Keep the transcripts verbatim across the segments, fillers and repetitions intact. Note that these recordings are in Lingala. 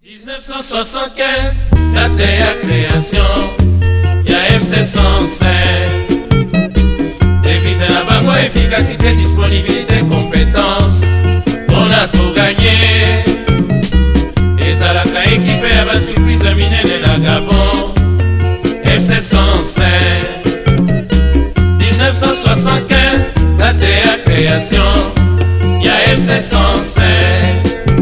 dix-neuf cent soixante-quinze, date de la création, y'a F C cent cinq. Devise la bango, efficacité, disponibilité, compétence. On a tout gagné. Et ça l'a qu'à équiper à ma surprise à Minene la Gabon. F C cent cinq. dix-neuf cent soixante-quinze, date de la création, y'a F C cent cinq.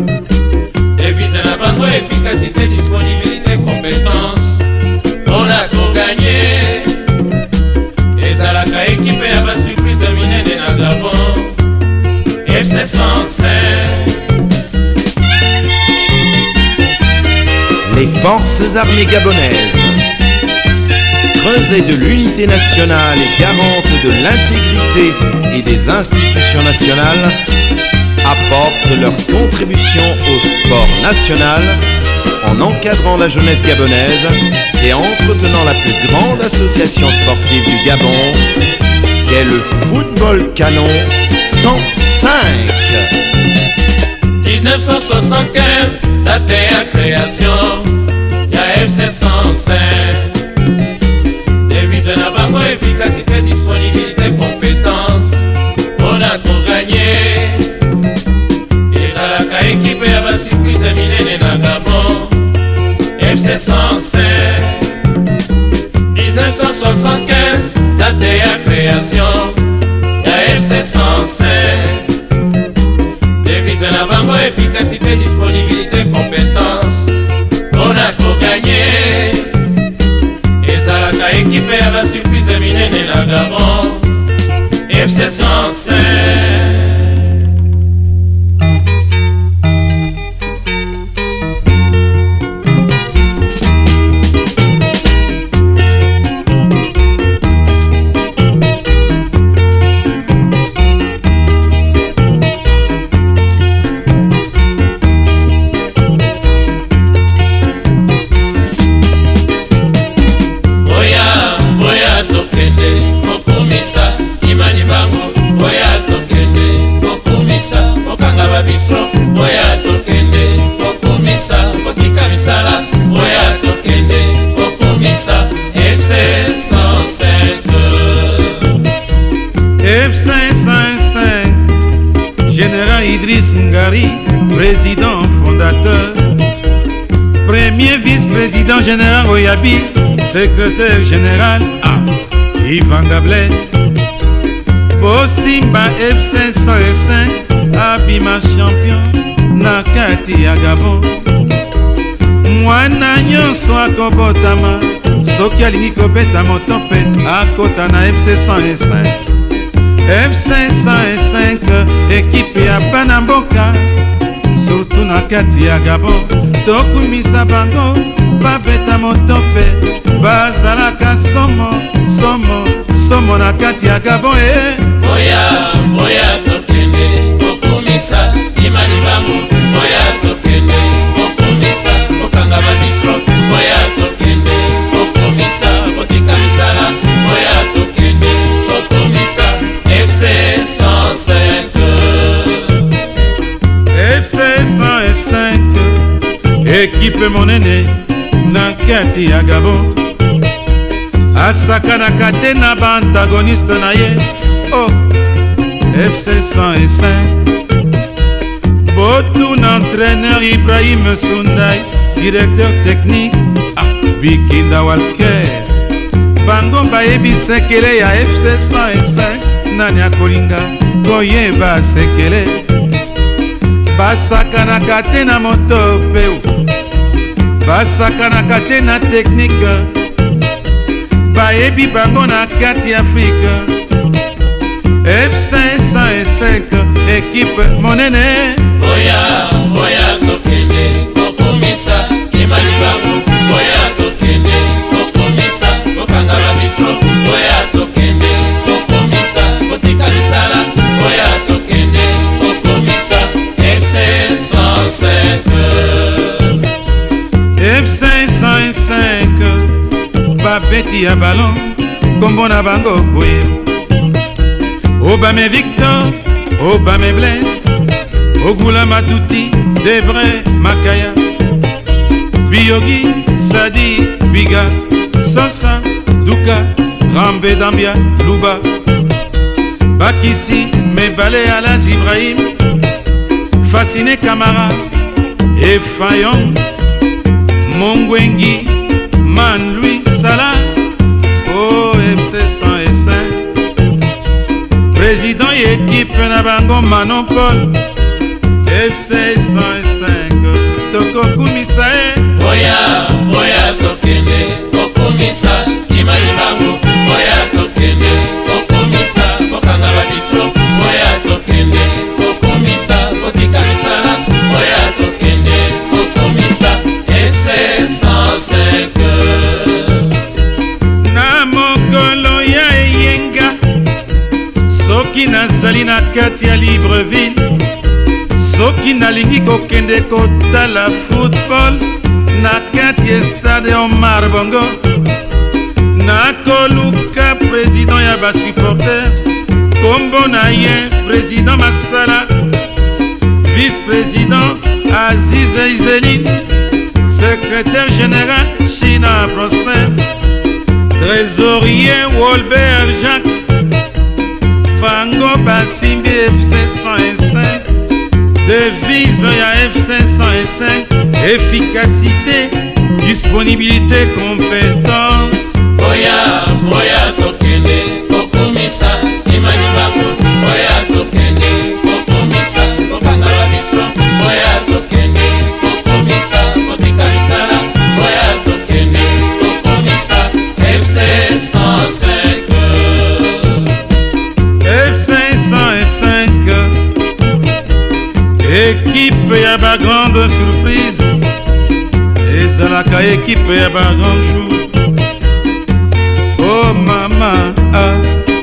Efficacité, disponibilité, compétence. On a tout gagné. Et ça l'a qu'à équiper à ma surprise à Minene na Gabon. F C cent cinq. Les forces armées gabonaises, creuset de l'unité nationale et garante de l'intégrité et des institutions nationales, apportent leur contribution au sport national en encadrant la jeunesse gabonaise et en entretenant la plus grande association sportive du Gabon qu'est le Football Canon cent cinq. dix-neuf cent soixante-quinze, date de la création, y'a F C cent cinq. Devise la bango, efficacité, disponibilité, compétence. On a tout gagné. Équipé à ma surprise à Minene na Gabon. F C cent cinq. dix-neuf cent soixante-quinze, date de la création, y'a F C cent cinq. Devise la bango, efficacité, disponibilité, compétence. On a tout gagné. Et ça l'a qu'à équipé à ma surprise à Minene na Gabon. F C cent cinq. Président fondateur, premier vice-président général Oyabi, secrétaire général ah, Ivan Gables, Bosimba F C cent cinq, Abima champion, Nakati ya Gabon. Mwana nyonso akobotama, soki alingi kobeta motope, akota na F C cent cinq. F C cent cinq, équipe ya bana mboka, surtout na kati ya Gabon. Tokumisa bango, babeta motope, bazalaka somo, somo, somo na kati ya Gabon eh. Boya, boya tokende, tokumisa, imani bango. Boya tokende, tokumisa, okanga babistro. Boya tokende, tokumisa, otika misala. Boya tokende, tokumisa, F C cent cinq. F C cent cinq, équipe monene na kati ya Gabon. Asaka na kate na ba antagoniste na ye. Oh, F C cent cinq. Botu na entraîneur Ibrahim Sundai, directeur technique ah, Bikinda Walker. Bango bayebi sekele ya F C cent cinq. Nani akolinga koyeba sekele. Basakanaka te na moto peu, basakanaka te na technique, bayebi bango na kati Afrique. F C cent cinq, équipe monene. Boya, boya tokende, tokumisa, imani bango. Boya tokende, tokumisa, okanga babistro. Boya tokende, tokumisa, otika misala. Boya tokende, tokumisa, F C cent cinq. F C cent cinq, babeti ya ballon, kombo na bango boye. Obame Victor, Obame Blaise, Ogula Matuti, Debre Makaya, Biyogi, Sadi, Biga, Sosa, Duka, Rambe Dambia, Luba, Bakissi, Mebale Aladji Ibrahim, Fasciné Camara, et Fayong, Mongwengi, Man Louis Salah, O F C cent cinq, président et équipe Nabango Manon Paul, F C cent cinq, Toko Kumisae, Boya, Boya Tokende, Kokumisa, Kimani Bango, Boya Tokende, Kokumisa, Bokangala Bistro, Boya Tokende, Kokumisa, Botika Misala, Boya Tokende, Kokumisa, F C cent cinq. Na mokolo ya eyenga, soki nazali na kati ya Libreville, soki nalingi kokende kotala football na kati ya stade Omar Bongo, nakoluka président ya basupporter, kombo na ye président Masala, vice-président Aziz Eizeline, secrétaire général China Prosper, trésorier Wolbert Jacques, Bango Basimbi F C cent cinq, devise ya F C cent cinq, efficacité, disponibilité, compétence. Boya, Boya Tokende, Kokumisa, Imani Bango, Boya Tokende, Kokumisa, Bokangala Bistro, Boya Tokende, Kokumisa, Botika Misala, Boya Tokende, Kokumisa, F C cent cinq. F C cent cinq, équipe ya ba grande surprise, ezalaka équipe ya ba grand jour. Oh mama, ah.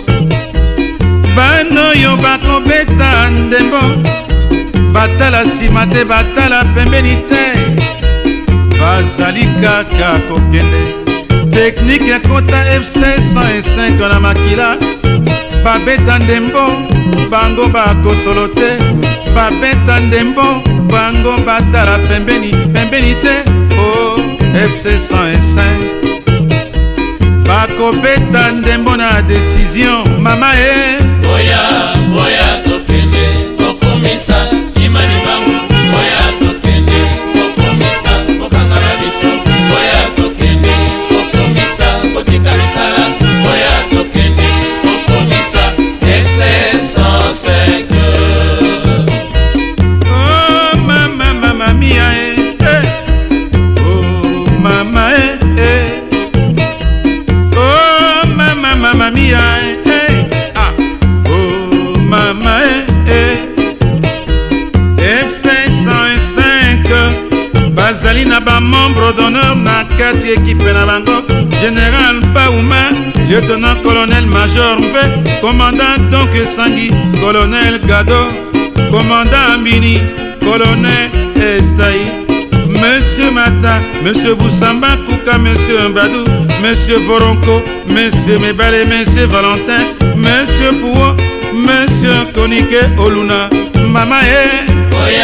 Bano yo bakobeta ndembo, batala sima te batala pembeni te, bazali kaka kokende. Technique ya kota F C cent cinq na makila, babeta ndembo, bango bakosolo te, babeta ndembo, bango batala pembeni, pembeni te. Oh F C cent cinq, bakobeta ndembo na décision, mama e. Boya, Boya Tokende, Kokumisa, Imani Bango, Boya Tokende, Kokumisa, Bokangala Bistro, Boya Tokende, Kokumisa, Botika Misala, Boya Tokende, Kokumisa, F C cent cinq. Oh mama, mama mia e, eh. Oh mama e, eh. Oh mama, mama mia e, eh. Ah. Oh mama e, eh. F C cent cinq, bazali na ba membre d'honneur na kati équipe na bango, général Baouma, lieutenant colonel major Mbe, commandant donc Sangi, colonel Gado, commandant Ambini, colonel Estaï, monsieur Mata, monsieur Boussamba Kouka, monsieur Mbadou, monsieur Voronko, monsieur Mebale, monsieur Valentin, monsieur Pouo, monsieur Konike Oluna, mama e. Boya,